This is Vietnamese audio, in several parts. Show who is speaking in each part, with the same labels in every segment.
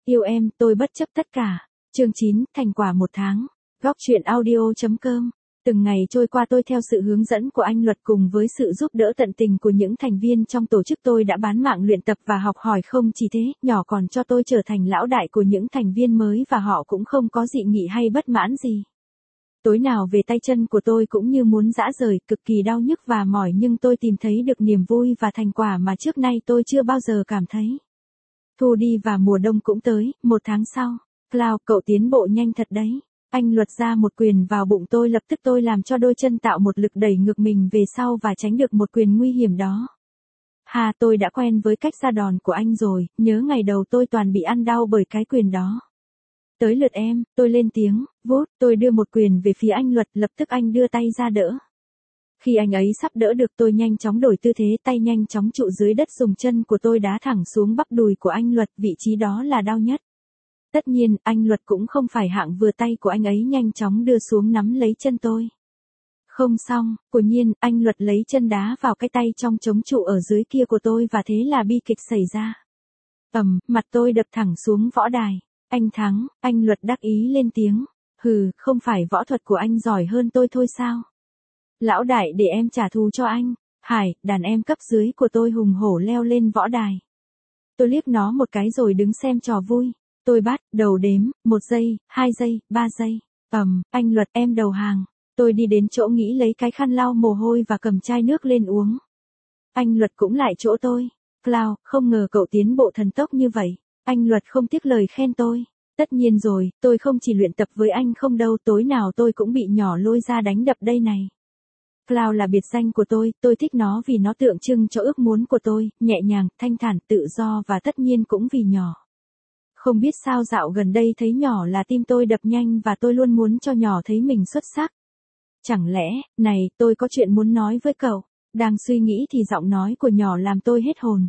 Speaker 1: Yêu em, tôi bất chấp tất cả. Chương 9, thành quả 1 tháng. Góc truyện audio.com. Từng ngày trôi qua tôi theo sự hướng dẫn của anh Luật cùng với sự giúp đỡ tận tình của những thành viên trong tổ chức tôi đã bán mạng luyện tập và học hỏi, không chỉ thế, nhỏ còn cho tôi trở thành lão đại của những thành viên mới và họ cũng không có dị nghị hay bất mãn gì. Tối nào về tay chân của tôi cũng như muốn rã rời, cực kỳ đau nhức và mỏi, nhưng tôi tìm thấy được niềm vui và thành quả mà trước nay tôi chưa bao giờ cảm thấy. Thu đi và mùa đông cũng tới, 1 tháng sau. Cloud, cậu tiến bộ nhanh thật đấy. Anh Luật ra một quyền vào bụng tôi, lập tức tôi làm cho đôi chân tạo một lực đẩy ngược mình về sau và tránh được một quyền nguy hiểm đó. Tôi đã quen với cách ra đòn của anh rồi, nhớ ngày đầu tôi toàn bị ăn đau bởi cái quyền đó. Tới lượt em, tôi lên tiếng, vút, tôi đưa một quyền về phía anh Luật, lập tức anh đưa tay ra đỡ. Khi anh ấy sắp đỡ được, tôi nhanh chóng đổi tư thế, tay nhanh chóng trụ dưới đất, dùng chân của tôi đá thẳng xuống bắp đùi của anh Luật, vị trí đó là đau nhất. Tất nhiên, anh Luật cũng không phải hạng vừa, tay của anh ấy nhanh chóng đưa xuống nắm lấy chân tôi. Không xong, quả nhiên, anh Luật lấy chân đá vào cái tay trong chống trụ ở dưới kia của tôi và thế là bi kịch xảy ra. Mặt tôi đập thẳng xuống võ đài. Anh thắng, anh Luật đắc ý lên tiếng. Hừ, không phải võ thuật của anh giỏi hơn tôi thôi sao? Lão đại, để em trả thù cho anh. Hải, đàn em cấp dưới của tôi hùng hổ leo lên võ đài. Tôi liếc nó một cái rồi đứng xem trò vui. Tôi bắt đầu đếm, 1 giây, 2 giây, 3 giây. Anh Luật, em đầu hàng. Tôi đi đến chỗ nghỉ lấy cái khăn lau mồ hôi và cầm chai nước lên uống. Anh Luật cũng lại chỗ tôi. Cloud, không ngờ cậu tiến bộ thần tốc như vậy. Anh Luật không tiếc lời khen tôi. Tất nhiên rồi, tôi không chỉ luyện tập với anh không đâu, tối nào tôi cũng bị nhỏ lôi ra đánh đập đây này. Cloud là biệt danh của tôi thích nó vì nó tượng trưng cho ước muốn của tôi, nhẹ nhàng, thanh thản, tự do và tất nhiên cũng vì nhỏ. Không biết sao dạo gần đây thấy nhỏ là tim tôi đập nhanh và tôi luôn muốn cho nhỏ thấy mình xuất sắc. Chẳng lẽ, này, tôi có chuyện muốn nói với cậu. Đang suy nghĩ thì giọng nói của nhỏ làm tôi hết hồn.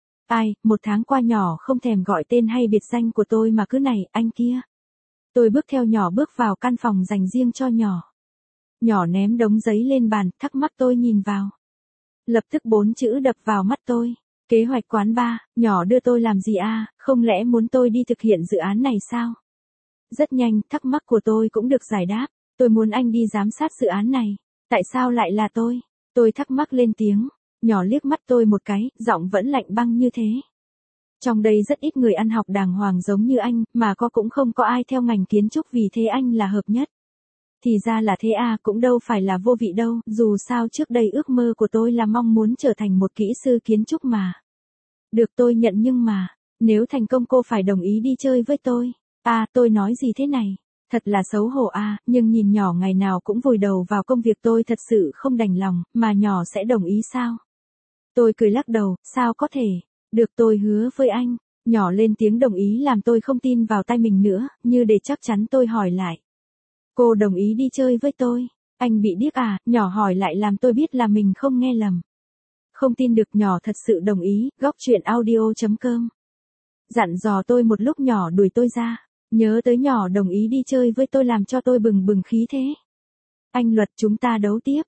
Speaker 1: 1 tháng qua nhỏ không thèm gọi tên hay biệt danh của tôi mà cứ này, anh kia. Tôi bước theo nhỏ bước vào căn phòng dành riêng cho nhỏ. Nhỏ ném đống giấy lên bàn, thắc mắc tôi nhìn vào. Lập tức 4 chữ đập vào mắt tôi. Kế hoạch quán bar, nhỏ đưa tôi làm gì không lẽ muốn tôi đi thực hiện dự án này sao? Rất nhanh, thắc mắc của tôi cũng được giải đáp. Tôi muốn anh đi giám sát dự án này. Tại sao lại là tôi? Tôi thắc mắc lên tiếng. Nhỏ liếc mắt tôi một cái, giọng vẫn lạnh băng như thế. Trong đây rất ít người ăn học đàng hoàng giống như anh, mà cũng không có ai theo ngành kiến trúc, vì thế anh là hợp nhất. Thì ra là thế cũng đâu phải là vô vị đâu, dù sao trước đây ước mơ của tôi là mong muốn trở thành một kỹ sư kiến trúc mà. Được, tôi nhận, nhưng mà, nếu thành công cô phải đồng ý đi chơi với tôi. Tôi nói gì thế này? Thật là xấu hổ nhưng nhìn nhỏ ngày nào cũng vùi đầu vào công việc, tôi thật sự không đành lòng, mà nhỏ sẽ đồng ý sao? Tôi cười lắc đầu, sao có thể? Được, tôi hứa với anh. Nhỏ lên tiếng đồng ý làm tôi không tin vào tay mình nữa, như để chắc chắn tôi hỏi lại. Cô đồng ý đi chơi với tôi? Anh bị điếc Nhỏ hỏi lại làm tôi biết là mình không nghe lầm. Không tin được, nhỏ thật sự đồng ý. Góc truyện audio.com. Dặn dò tôi một lúc, nhỏ đuổi tôi ra. Nhớ tới nhỏ đồng ý đi chơi với tôi làm cho tôi bừng bừng khí thế. Anh Luật, chúng ta đấu tiếp.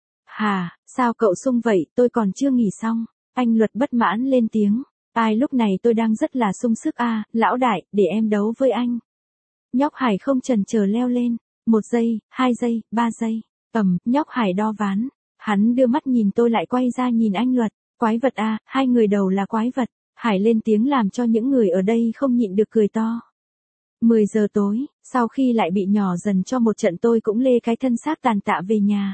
Speaker 1: Sao cậu sung vậy, tôi còn chưa nghỉ xong. Anh Luật bất mãn lên tiếng. Lúc này tôi đang rất là sung sức lão đại, để em đấu với anh. Nhóc Hải không chần chờ leo lên. 1 giây, 2 giây, 3 giây. Nhóc Hải đo ván. Hắn đưa mắt nhìn tôi lại quay ra nhìn anh Luật. Quái vật hai người đầu là quái vật. Hải lên tiếng làm cho những người ở đây không nhịn được cười to. 10 giờ tối, sau khi lại bị nhỏ dần cho một trận, tôi cũng lê cái thân xác tàn tạ về nhà.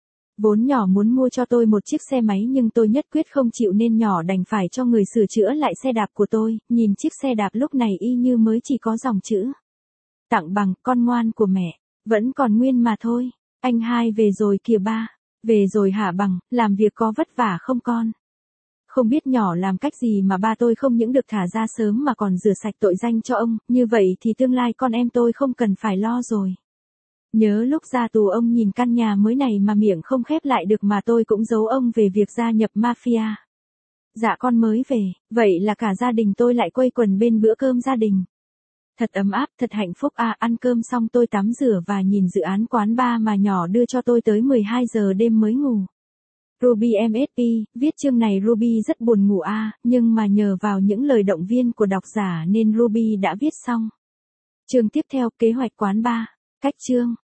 Speaker 1: Vốn nhỏ muốn mua cho tôi một chiếc xe máy nhưng tôi nhất quyết không chịu nên nhỏ đành phải cho người sửa chữa lại xe đạp của tôi, nhìn chiếc xe đạp lúc này y như mới chỉ có dòng chữ. Tặng bằng, con ngoan của mẹ, vẫn còn nguyên mà thôi. Anh hai về rồi kìa ba. Về rồi hả bằng, làm việc có vất vả không con? Không biết nhỏ làm cách gì mà ba tôi không những được thả ra sớm mà còn rửa sạch tội danh cho ông, như vậy thì tương lai con em tôi không cần phải lo rồi. Nhớ lúc ra tù ông nhìn căn nhà mới này mà miệng không khép lại được mà tôi cũng giấu ông về việc gia nhập mafia. Dạ con mới về, vậy là cả gia đình tôi lại quây quần bên bữa cơm gia đình. Thật ấm áp, thật hạnh phúc ăn cơm xong tôi tắm rửa và nhìn dự án quán bar mà nhỏ đưa cho tôi tới 12 giờ đêm mới ngủ. Ruby MSP, viết chương này Ruby rất buồn ngủ nhưng mà nhờ vào những lời động viên của độc giả nên Ruby đã viết xong. Chương tiếp theo, kế hoạch quán bar. Cách chương.